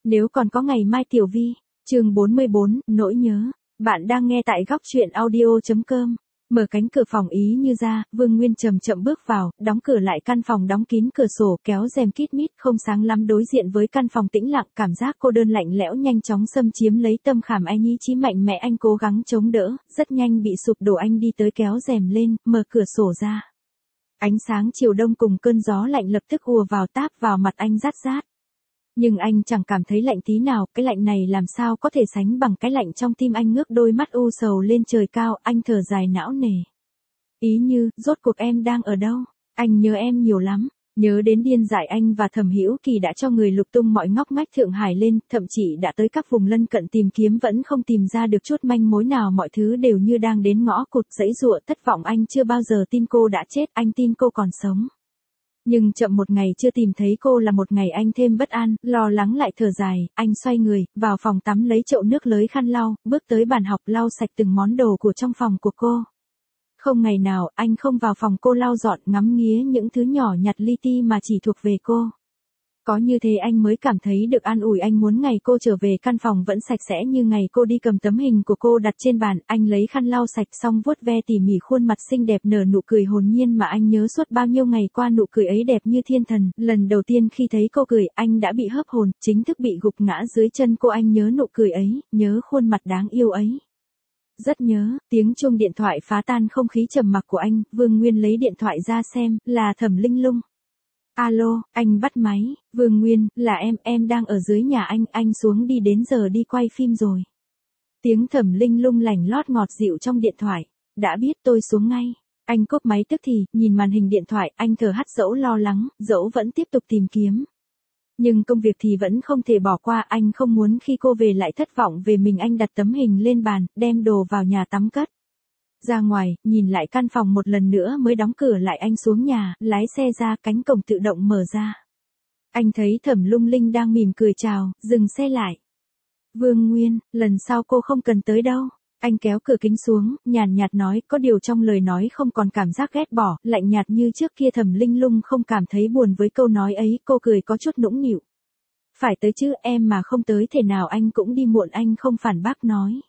Nếu còn có ngày mai Tiểu Vi, chương 44, nỗi nhớ. Bạn đang nghe tại góc truyện audio.com. Mở cánh cửa phòng ý như ra, Vương Nguyên chậm chậm bước vào, đóng cửa lại căn phòng đóng kín cửa sổ, kéo rèm kít mít không sáng lắm đối diện với căn phòng tĩnh lặng, cảm giác cô đơn lạnh lẽo nhanh chóng xâm chiếm lấy tâm khảm anh, ý chí mạnh mẽ anh cố gắng chống đỡ, rất nhanh bị sụp đổ. Anh đi tới kéo rèm lên, mở cửa sổ ra. Ánh sáng chiều đông cùng cơn gió lạnh lập tức ùa vào táp vào mặt anh rát rát. Nhưng anh chẳng cảm thấy lạnh tí nào, cái lạnh này làm sao có thể sánh bằng cái lạnh trong tim anh. Ngước đôi mắt u sầu lên trời cao, anh thở dài não nề. Ý Như, rốt cuộc em đang ở đâu? Anh nhớ em nhiều lắm. Nhớ đến điên dại. Anh và Thẩm Hữu Kỳ đã cho người lục tung mọi ngóc ngách Thượng Hải lên, thậm chí đã tới các vùng lân cận tìm kiếm vẫn không tìm ra được chút manh mối nào, mọi thứ đều như đang đến ngõ cụt, giãy giụa thất vọng. Anh chưa bao giờ tin cô đã chết, anh tin cô còn sống. Nhưng chậm một ngày chưa tìm thấy cô là một ngày anh thêm bất an, lo lắng lại thở dài. Anh xoay người, vào phòng tắm lấy chậu nước lới khăn lau, bước tới bàn học lau sạch từng món đồ của trong phòng của cô. Không ngày nào anh không vào phòng cô lau dọn, ngắm nghía những thứ nhỏ nhặt li ti mà chỉ thuộc về cô. Có như thế anh mới cảm thấy được an ủi. Anh muốn ngày cô trở về căn phòng vẫn sạch sẽ như ngày cô đi. Cầm tấm hình của cô đặt trên bàn, anh lấy khăn lau sạch xong vuốt ve tỉ mỉ khuôn mặt xinh đẹp, nở nụ cười hồn nhiên mà anh nhớ suốt bao nhiêu ngày qua. Nụ cười ấy đẹp như thiên thần, lần đầu tiên khi thấy cô cười, anh đã bị hớp hồn, chính thức bị gục ngã dưới chân cô. Anh nhớ nụ cười ấy, nhớ khuôn mặt đáng yêu ấy. Rất nhớ. Tiếng chuông điện thoại phá tan không khí trầm mặc của anh. Vương Nguyên lấy điện thoại ra xem, là Thẩm Linh Lung. Alo, anh bắt máy. Vương Nguyên, là em đang ở dưới nhà anh xuống đi, đến giờ đi quay phim rồi. Tiếng Thẩm Linh Lung lành lót ngọt dịu trong điện thoại. Đã biết, tôi xuống ngay. Anh cúp máy tức thì, nhìn màn hình điện thoại, anh thở hắt, dẫu lo lắng, dẫu vẫn tiếp tục tìm kiếm. Nhưng công việc thì vẫn không thể bỏ qua, anh không muốn khi cô về lại thất vọng về mình. Anh đặt tấm hình lên bàn, đem đồ vào nhà tắm cất. Ra ngoài, nhìn lại căn phòng một lần nữa mới đóng cửa lại. Anh xuống nhà, lái xe ra, cánh cổng tự động mở ra. Anh thấy Thẩm Lung Linh đang mỉm cười chào, dừng xe lại. Vương Nguyên, lần sau cô không cần tới đâu. Anh kéo cửa kính xuống, nhàn nhạt nói, có điều trong lời nói không còn cảm giác ghét bỏ, lạnh nhạt như trước kia. Thẩm Linh Lung không cảm thấy buồn với câu nói ấy, cô cười có chút nũng nịu. Phải tới chứ, em mà không tới thể nào anh cũng đi muộn. Anh không phản bác nói.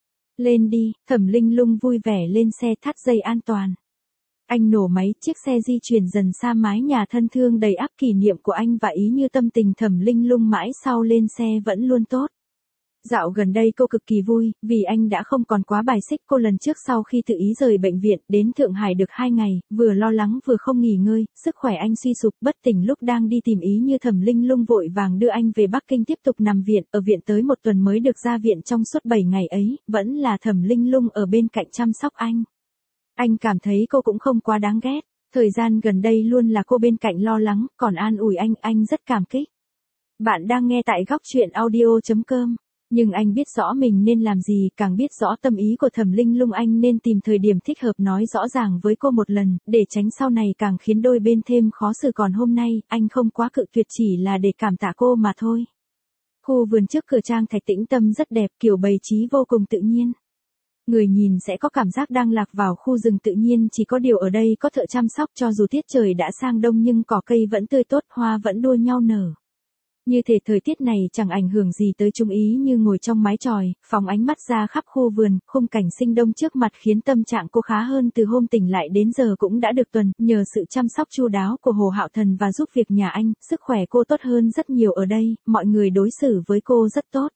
Lên đi. Thẩm Linh Lung vui vẻ lên xe, thắt dây an toàn. Anh nổ máy, chiếc xe di chuyển dần xa mái nhà thân thương đầy ắp kỷ niệm của anh và Ý Như. Tâm tình Thẩm Linh Lung mãi sau lên xe vẫn luôn tốt. Dạo gần đây cô cực kỳ vui, vì anh đã không còn quá bài xích cô. Lần trước sau khi tự ý rời bệnh viện, đến Thượng Hải được 2 ngày, vừa lo lắng vừa không nghỉ ngơi, sức khỏe anh suy sụp bất tỉnh. Lúc đang đi tìm Ý Như, Thẩm Linh Lung vội vàng đưa anh về Bắc Kinh tiếp tục nằm viện, ở viện tới 1 tuần mới được ra viện. Trong suốt 7 ngày ấy, vẫn là Thẩm Linh Lung ở bên cạnh chăm sóc anh. Anh cảm thấy cô cũng không quá đáng ghét, thời gian gần đây luôn là cô bên cạnh lo lắng, còn an ủi anh rất cảm kích. Bạn đang nghe tại góc truyện audio.com. Nhưng anh biết rõ mình nên làm gì, càng biết rõ tâm ý của Thẩm Linh Lung. Anh nên tìm thời điểm thích hợp nói rõ ràng với cô một lần, để tránh sau này càng khiến đôi bên thêm khó xử. Còn hôm nay, anh không quá cự tuyệt, chỉ là để cảm tạ cô mà thôi. Khu vườn trước cửa trang Thạch tĩnh tâm rất đẹp, kiểu bày trí vô cùng tự nhiên. Người nhìn sẽ có cảm giác đang lạc vào khu rừng tự nhiên. Chỉ có điều ở đây có thợ chăm sóc, cho dù tiết trời đã sang đông nhưng cỏ cây vẫn tươi tốt, hoa vẫn đua nhau nở. Như thể thời tiết này chẳng ảnh hưởng gì tới chúng. Ý Như ngồi trong mái chòi, phóng ánh mắt ra khắp khu vườn, khung cảnh sinh đông trước mặt khiến tâm trạng cô khá hơn. Từ hôm tỉnh lại đến giờ cũng đã được tuần, nhờ sự chăm sóc chu đáo của Hồ Hạo Thần và giúp việc nhà anh, sức khỏe cô tốt hơn rất nhiều. Ở đây, mọi người đối xử với cô rất tốt.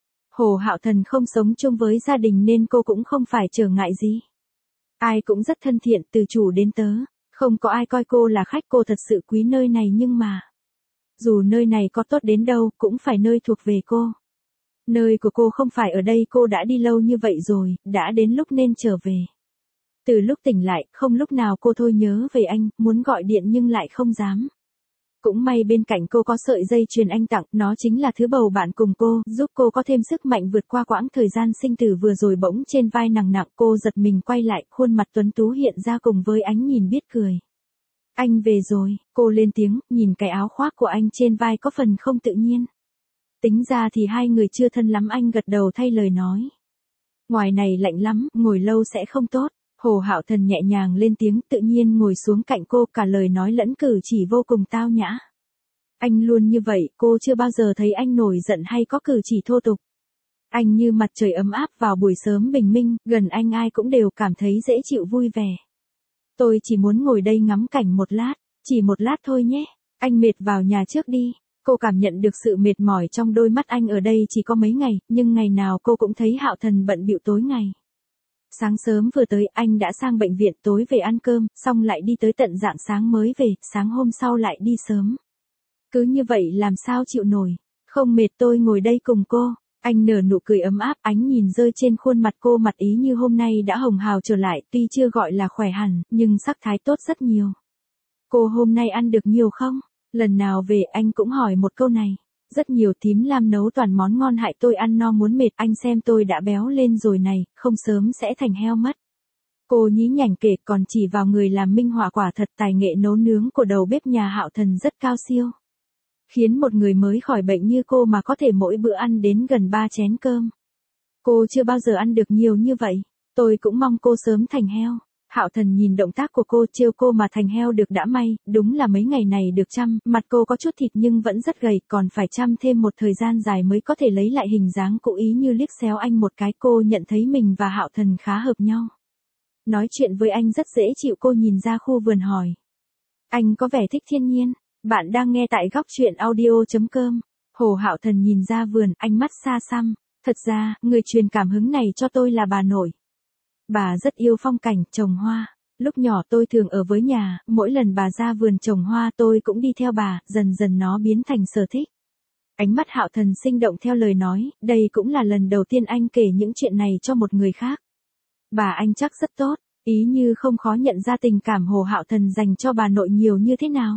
Hồ Hạo Thần không sống chung với gia đình nên cô cũng không phải trở ngại gì. Ai cũng rất thân thiện, từ chủ đến tớ. Không có ai coi cô là khách. Cô thật sự quý nơi này, nhưng mà dù nơi này có tốt đến đâu, cũng phải nơi thuộc về cô. Nơi của cô không phải ở đây. Cô đã đi lâu như vậy rồi, đã đến lúc nên trở về. Từ lúc tỉnh lại, không lúc nào cô thôi nhớ về anh, muốn gọi điện nhưng lại không dám. Cũng may bên cạnh cô có sợi dây chuyền anh tặng, nó chính là thứ bầu bạn cùng cô, giúp cô có thêm sức mạnh vượt qua quãng thời gian sinh tử vừa rồi. Bỗng trên vai nặng nặng, cô giật mình quay lại, khuôn mặt tuấn tú hiện ra cùng với ánh nhìn biết cười. Anh về rồi, cô lên tiếng, nhìn cái áo khoác của anh trên vai có phần không tự nhiên. Tính ra thì hai người chưa thân lắm. Anh gật đầu thay lời nói. Ngoài này lạnh lắm, ngồi lâu sẽ không tốt. Hồ Hạo Thần nhẹ nhàng lên tiếng, tự nhiên ngồi xuống cạnh cô, cả lời nói lẫn cử chỉ vô cùng tao nhã. Anh luôn như vậy, cô chưa bao giờ thấy anh nổi giận hay có cử chỉ thô tục. Anh như mặt trời ấm áp vào buổi sớm bình minh, gần anh ai cũng đều cảm thấy dễ chịu vui vẻ. Tôi chỉ muốn ngồi đây ngắm cảnh một lát, chỉ một lát thôi nhé. Anh mệt vào nhà trước đi. Cô cảm nhận được sự mệt mỏi trong đôi mắt anh ở đây chỉ có mấy ngày, nhưng ngày nào cô cũng thấy Hạo Thần bận bịu tối ngày. Sáng sớm vừa tới anh đã sang bệnh viện, tối về ăn cơm, xong lại đi tới tận rạng sáng mới về, sáng hôm sau lại đi sớm. Cứ như vậy làm sao chịu nổi. Không mệt tôi ngồi đây cùng cô. Anh nở nụ cười ấm áp, ánh nhìn rơi trên khuôn mặt cô, mặt ý như hôm nay đã hồng hào trở lại, tuy chưa gọi là khỏe hẳn, nhưng sắc thái tốt rất nhiều. Cô hôm nay ăn được nhiều không? Lần nào về anh cũng hỏi một câu này. Rất nhiều, thím Lam nấu toàn món ngon hại tôi ăn no muốn mệt, anh xem tôi đã béo lên rồi này, không sớm sẽ thành heo mất. Cô nhí nhảnh kể, còn chỉ vào người làm minh họa, quả thật tài nghệ nấu nướng của đầu bếp nhà Hạo Thần rất cao siêu. Khiến một người mới khỏi bệnh như cô mà có thể mỗi bữa ăn đến gần 3 chén cơm. Cô chưa bao giờ ăn được nhiều như vậy. Tôi cũng mong cô sớm thành heo. Hạo Thần nhìn động tác của cô, trêu cô mà thành heo được đã may, đúng là mấy ngày này được chăm, mặt cô có chút thịt nhưng vẫn rất gầy, còn phải chăm thêm một thời gian dài mới có thể lấy lại hình dáng cũ. Ý như liếc xéo anh một cái, cô nhận thấy mình và Hạo Thần khá hợp nhau. Nói chuyện với anh rất dễ chịu. Cô nhìn ra khu vườn hỏi. Anh có vẻ thích thiên nhiên. Bạn đang nghe tại góc truyện audio.com. Hồ Hạo Thần nhìn ra vườn, ánh mắt xa xăm. Thật ra, người truyền cảm hứng này cho tôi là bà nội. Bà rất yêu phong cảnh, trồng hoa. Lúc nhỏ tôi thường ở với nhà, mỗi lần bà ra vườn trồng hoa tôi cũng đi theo bà, dần dần nó biến thành sở thích. Ánh mắt Hạo Thần sinh động theo lời nói, đây cũng là lần đầu tiên anh kể những chuyện này cho một người khác. Bà anh chắc rất tốt, ý như không khó nhận ra tình cảm Hồ Hạo Thần dành cho bà nội nhiều như thế nào.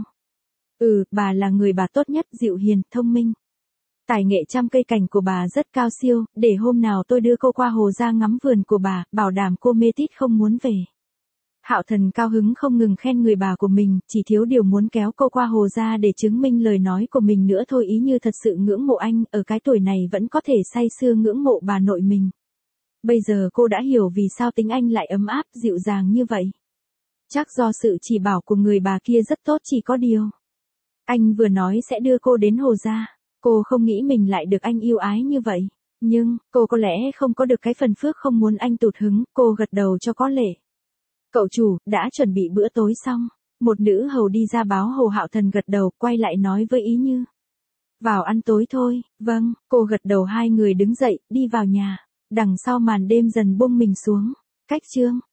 Bà là người bà tốt nhất, dịu hiền, thông minh. Tài nghệ chăm cây cảnh của bà rất cao siêu, để hôm nào tôi đưa cô qua hồ ra ngắm vườn của bà, bảo đảm cô mê tít không muốn về. Hạo Thần cao hứng không ngừng khen người bà của mình, chỉ thiếu điều muốn kéo cô qua hồ ra để chứng minh lời nói của mình nữa thôi. Ý như thật sự ngưỡng mộ anh, ở cái tuổi này vẫn có thể say sưa ngưỡng mộ bà nội mình. Bây giờ cô đã hiểu vì sao tính anh lại ấm áp, dịu dàng như vậy. Chắc do sự chỉ bảo của người bà kia rất tốt, chỉ có điều. Anh vừa nói sẽ đưa cô đến hồ ra. Cô không nghĩ mình lại được anh yêu ái như vậy. Nhưng, cô có lẽ không có được cái phần phước không muốn anh tụt hứng, cô gật đầu cho có lệ. Cậu chủ, đã chuẩn bị bữa tối xong. Một nữ hầu đi ra báo. Hồ Hạo Thần gật đầu, quay lại nói với Ý Như. Vào ăn tối thôi. Vâng, cô gật đầu. Hai người đứng dậy, đi vào nhà. Đằng sau màn đêm dần buông mình xuống. Cách chương.